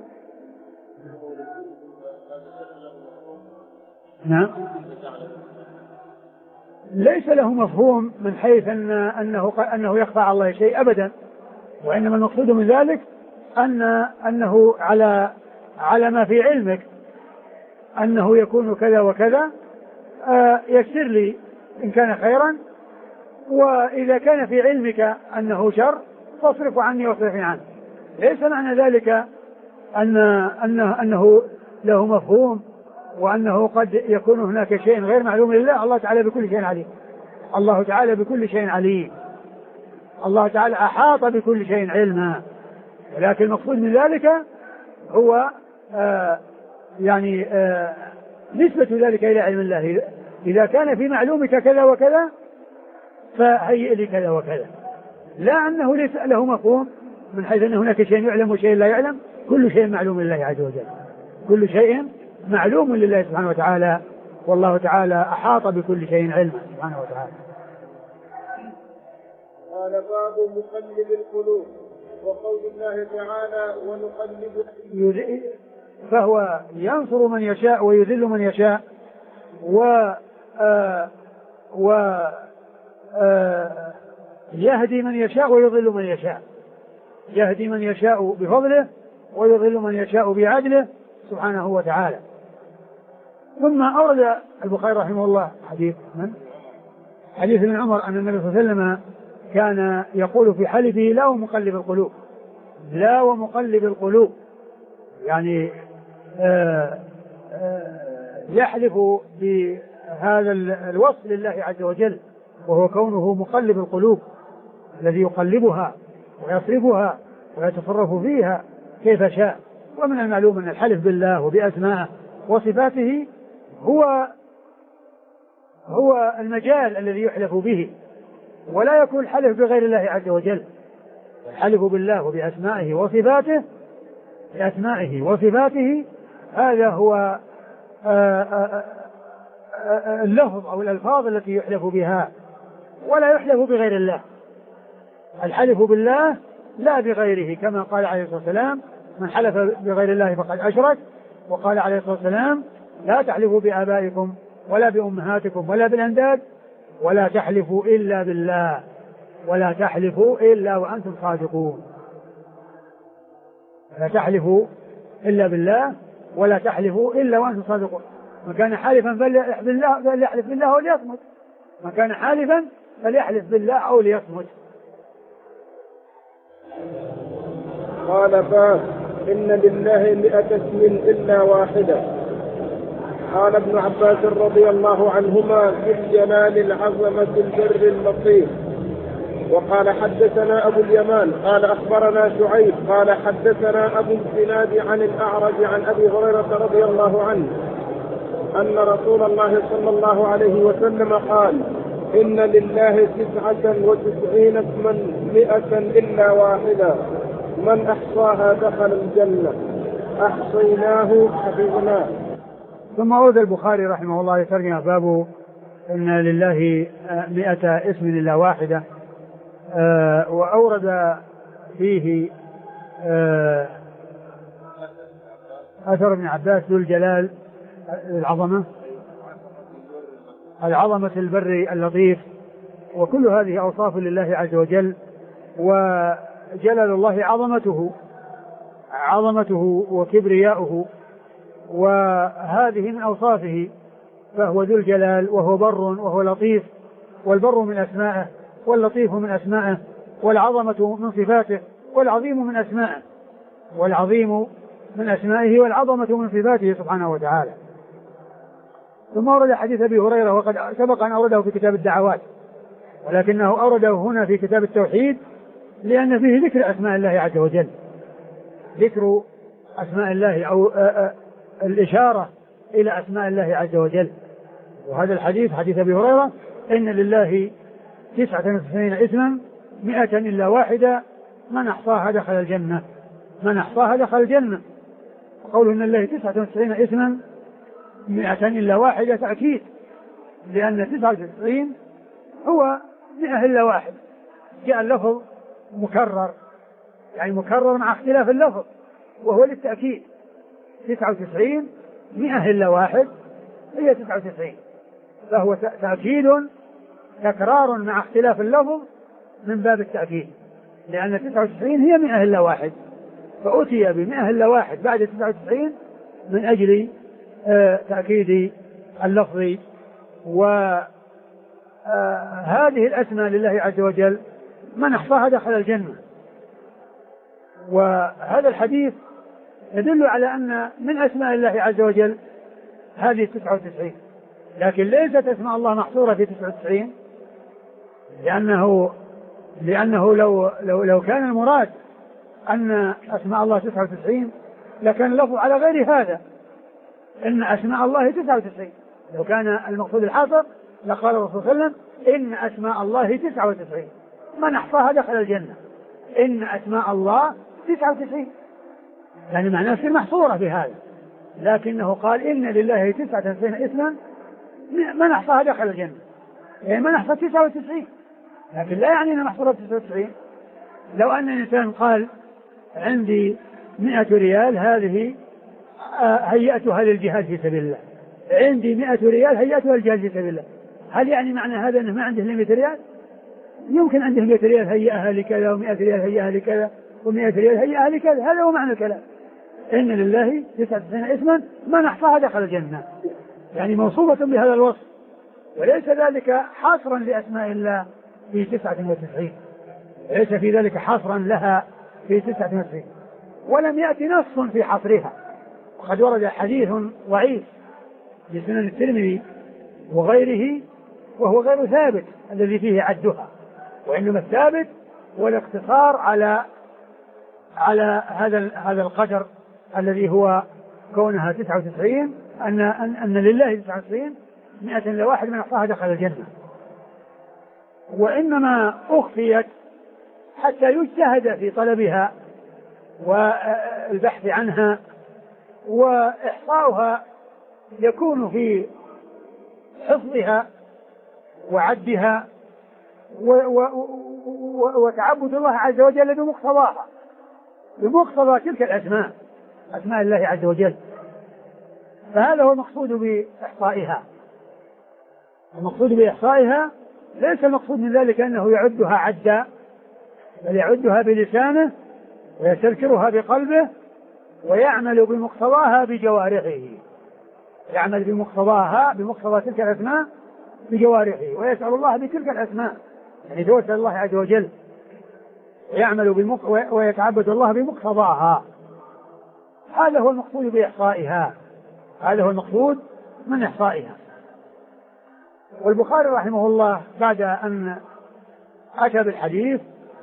نعم، ليس له مفهوم من حيث أن أنه أنه يخفى على الله شيء أبدا، وإنما المقصود من ذلك أن أنه على على ما في علمك أنه يكون كذا وكذا، آه يسر لي إن كان خيرا، وإذا كان في علمك أنه شر فاصرف عني واصرفني عنه. ليس معنى ذلك أن أنه, أنه له مفهوم وأنه قد يكون هناك شيء غير معلوم لله. الله تعالى بكل شيء عليم، الله تعالى بكل شيء عليم، الله تعالى أحاط بكل شيء علما. ولكن المقصود من ذلك هو آه يعني آه نسبة ذلك إلى علم الله. إذا كان في معلومك كذا وكذا فهيئ لي كذا وكذا، لا أنه ليس له مفهوم من حيث أن هناك شيء يعلم وشيء لا يعلم. كل شيء معلوم لله عز وجل، كل شيء معلوم لله سبحانه وتعالى، والله تعالى أحاط بكل شيء علما سبحانه وتعالى. قال باب مقلب القلوب، وقول الله تعالى ونقلب، فهو ينصر من يشاء ويذل من يشاء، و آه و آه يهدي من يشاء ويضل من يشاء، يهدي من يشاء بفضله ويضل من يشاء بعدله سبحانه وتعالى. ثم أورد البخاري رحمه الله حديث من؟ حديث ابن عمر أن النبي صلى الله عليه وسلم كان يقول في حلفه لا ومقلب القلوب، لا ومقلب القلوب، يعني آآ آآ يحلف بهذا الوصف لله عز وجل، وهو كونه مقلب القلوب الذي يقلبها ويصرفها ويتصرف فيها كيف شاء. ومن المعلوم أن الحلف بالله وبأسمائه وصفاته هو هو المجال الذي يحلف به، ولا يكون الحلف بغير الله عز وجل. الحلف بالله وبأسمائه وصفاته بأسمائه وصفاته هذا هو اللفظ أو الألفاظ التي يحلف بها، ولا يحلف بغير الله. الحلف بالله لا بغيره، كما قال عليه الصلاة والسلام: من حلف بغير الله فقد أشرك. وقال عليه الصلاة والسلام: لا تحلفوا بآبائكم ولا بأمهاتكم ولا بالأنداد ولا تحلفوا إلا بالله ولا تحلفوا إلا وأنتم صادقون. لا تحلفوا إلا بالله ولا تحلفوا إلا وأنتم صادقون. من كان حالفا فليحلف بالله أو ليصمت. من كان حالفا فليحلف بالله أو ليصمت. قال: باب إن لله مئة اسم إلا واحدة. قال ابن عباس رضي الله عنهما: في الجلال العظمة البر اللطيف. وقال: حدثنا أبو اليمان قال أخبرنا شعيب قال حدثنا أبو الزناد عن الأعرج عن أبي هريرة رضي الله عنه أن رسول الله صلى الله عليه وسلم قال: إن لله تسعة وتسعين اسما مئة إلا واحدة، من أحصاها دخل الجنة، أحصيناه حفظناه. ثم أورد البخاري رحمه الله يترجم باب إن لله مئة اسم إلا واحدة، آه وأورد فيه آه أثر ابن عباس ذو الجلال العظمة العظمة البر اللطيف. وكل هذه أوصاف لله عز وجل، وجلال الله عظمته عظمته وكبرياؤه، وهذه من أوصافه، فهو ذو الجلال وهو بر وهو لطيف، والبر من أسمائه واللطيف من أسمائه، والعظمة من صفاته والعظيم من أسمائه، والعظيم من أسمائه والعظمة من صفاته سبحانه وتعالى. ثم أورد حديث أبي هريرة وقد سبق أن أورده في كتاب الدعوات، ولكنه أورده هنا في كتاب التوحيد لأن فيه ذكر أسماء الله عز وجل، ذكر أسماء الله أو الإشارة إلى أسماء الله عز وجل. وهذا الحديث حديث أبي هريرة: إن لله تسعة وتسعين اسما مئة إلا واحدة، من أحصاها دخل الجنة. من أحصاها دخل الجنة. وقوله إن لله تسعة وتسعين اسما مئة إلا واحدة تأكيد، لأن تسعة وتسعين هو مئة إلا واحد. جاء اللفظ مكرر، يعني مكرر مع اختلاف اللفظ، وهو للتأكيد. تسعة وتسعين مئة إلا واحد هي تسعة وتسعين، فهو تأكيد تكرار مع اختلاف اللفظ من باب التأكيد، لأن تسعة وتسعين هي مئة إلا واحد، فأتي بمئة إلا واحد بعد تسعة وتسعين من أجل آه تأكيد اللفظ. وهذه الأسماء لله عز وجل من أحصاها دخل الجنة. وهذا الحديث يدل على أن من أسماء الله عز وجل هذه تسعة وتسعين، لكن ليست أسماء الله محصورة في تسعة وتسعين، لأنه لأنه لو لو لو كان المراد أن أسماء الله تسعة وتسعين لكان اللفظ على غير هذا، إن أسماء الله تسعة وتسعين. لو كان المقصود الحصر لقال الرسول صلى الله عليه وسلم: إن أسماء الله تسعة وتسعين، من أحصاها دخل الجنة. إن أسماء الله تسعة وتسعين، يعني معناه تصير محصورة في هذا، لكنه قال: إن لله تسعة وتسعين اسما من أحصاها دخل الجنة، يعني من أحصى تسعة وتسعين، لكن لا يعني أنها محصورة تسعة وتسعين. لو أن الإنسان قال: عندي مئة ريال هذه هيئتها للجهاد في سبيل الله، عندي مئة ريال هيئتها للجهاد في سبيل الله، هل يعني معنى هذا أنه ما عنده مئة ريال؟ يمكن عنده مئة ريال هيئها لكذا، ومئة ريال هيئها لكذا، ومئة ريال هيئها لكذا. هذا هو معنى الكلام: إن لله تسعة وتسعين اسما من أحصاها دخل الجنة، يعني موصوفة بهذا الوصف، وليس ذلك حصرا لأسماء الله في تسعة وتسعين، ليس في ذلك حصرا لها في تسعة وتسعين، ولم يأتي نص في حصرها. وقد ورد حديث ضعيف في سنن الترمذي وغيره وهو غير ثابت الذي فيه عدها، وإنما الثابت هو الاقتصار على على هذا هذا القدر الذي هو كونها تسعة وتسعين، أن أن, أن لله تسعة وتسعين مئة إلا واحد من أحصاها دخل الجنة. وإنما أخفيت حتى يجتهد في طلبها والبحث عنها، وإحصاؤها يكون في حفظها وعدها وتعبد الله عز وجل بمقتضاها، بمقتضى تلك الأسماء، أسماء الله عز وجل. فهذا هو المقصود بإحصائها. المقصود بإحصائها ليس المقصود من ذلك أنه يعدها عدا، بل يعدها بلسانه ويستذكرها بقلبه ويعمل بمقتضاها بجوارحه، يعمل بمقتضاها بمقتضى تلك الأسماء بجوارحه، ويسأل الله بتلك الأسماء، يعني يتوسل الله عز وجل ويعمل بمق... ويتعبد الله بمقتضاها. هذا هو المقصود بإحصائها، هذا هو المقصود من إحصائها. والبخاري رحمه الله بعد أن أتى بالحديث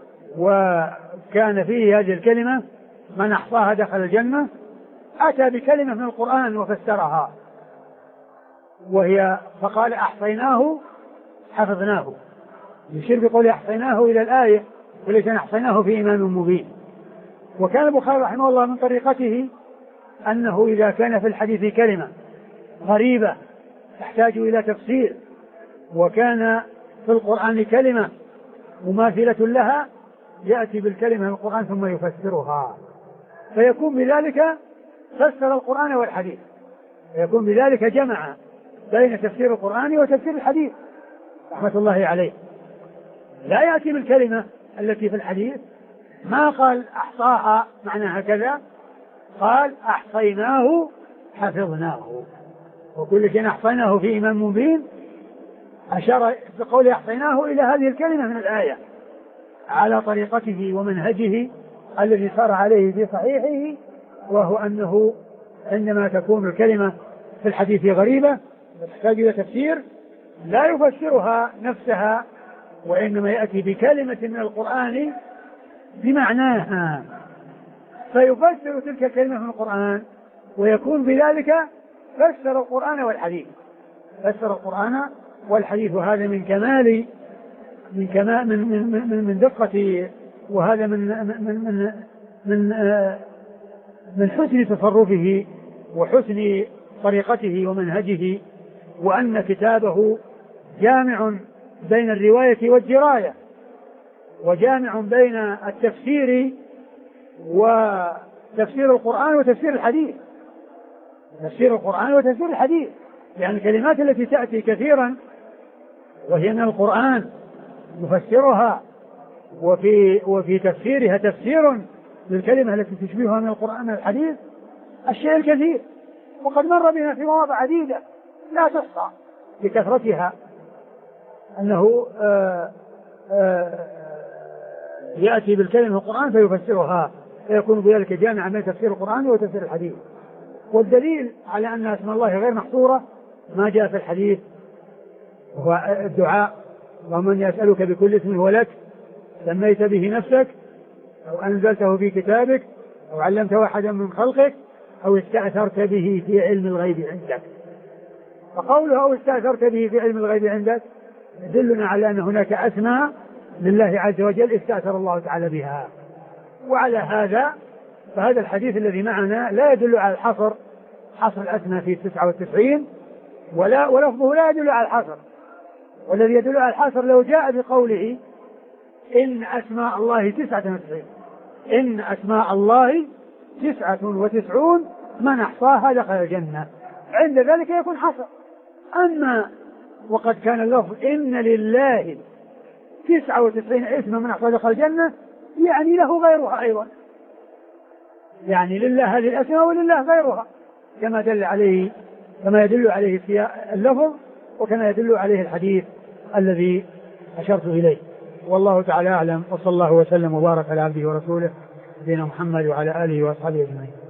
وكان فيه هذه الكلمة من أحصاها دخل الجنة، أتى بكلمة من القرآن وفسرها، وهي فقال أحصيناه حفظناه، يشير بقول أحصيناه إلى الآية وليس أحصيناه في إمام مبين. وكان البخاري رحمه الله من طريقته أنه إذا كان في الحديث كلمة غريبة تحتاج إلى تفسير، وكان في القرآن كلمة مماثلة لها، يأتي بالكلمة من القرآن ثم يفسرها، فيكون بذلك فسر القرآن والحديث، فيكون بذلك جمع بين تفسير القرآن وتفسير الحديث رحمة الله عليه. لا يأتي بالكلمة التي في الحديث، ما قال أحصاها معناها كذا، قال أحصيناه حفظناه، وكل شيء أحصيناه في إمام مبين، أشار بقول أحصيناه إلى هذه الكلمة من الآية على طريقته ومنهجه الذي سار عليه في صحيحه، وهو أنه عندما تكون الكلمة في الحديث غريبة وتحتاج إلى تفسير لا يفسرها نفسها، وإنما يأتي بكلمة من القرآن بمعناها فيفسر تلك الكلمة من القرآن، ويكون بذلك فسر القرآن والحديث، فسر القرآن والحديث. وهذا من كمال من كمال من من من, من دقة، وهذا من من من من, من حسن تصرفه وحسن طريقته ومنهجه، وأن كتابه جامع بين الرواية والدراية، وجامع بين التفسير وتفسير القرآن وتفسير الحديث، تفسير القرآن وتفسير الحديث، يعني الكلمات التي تأتي كثيرا وهي من القرآن يفسرها، وفي وفي تفسيرها تفسير للكلمة التي تشبهها من القرآن الحديث الشيء الكثير. وقد مر بنا في مواضع عديدة لا تحصى بكثرتها أنه آآ آآ يأتي بالكلمة من القرآن فيفسرها، فيكون بذلك جامعا بين تفسير القرآن وتفسير الحديث. والدليل على أن اسم الله غير محصورة ما جاء في الحديث، وهو الدعاء: ومن يسألك بكل اسم هو لك سميت به نفسك أو أنزلته في كتابك أو علمته أحدا من خلقك أو استأثرت به في علم الغيب عندك. فقوله أو استأثرت به في علم الغيب عندك يدلنا على أن هناك أسماء لله عز وجل استأثر الله تعالى بها. وعلى هذا فهذا الحديث الذي معنا لا يدل على الحصر، حصر الأسماء في تسعة وتسعين، ولا ولفظه لا يدل على الحصر. والذي يدل على الحصر لو جاء بقوله إن أسماء الله تسعة وتسعين، إن أسماء الله تسعة وتسعون من أحصاها دخل الجنة، عند ذلك يكون حصر. أما وقد كان اللفظ إن لله تسعة وتسعين اسما من أحصاها دخل الجنة، يعني له غيرها أيضا، يعني لله هذه الأسماء ولله غيرها، كما دل عليه كما يدل عليه في اللفظ وكما يدل عليه الحديث الذي أشرت إليه. والله تعالى أعلم، وصلى الله وسلم وبارك على عبده ورسوله نبينا محمد وعلى آله وأصحابه أجمعين.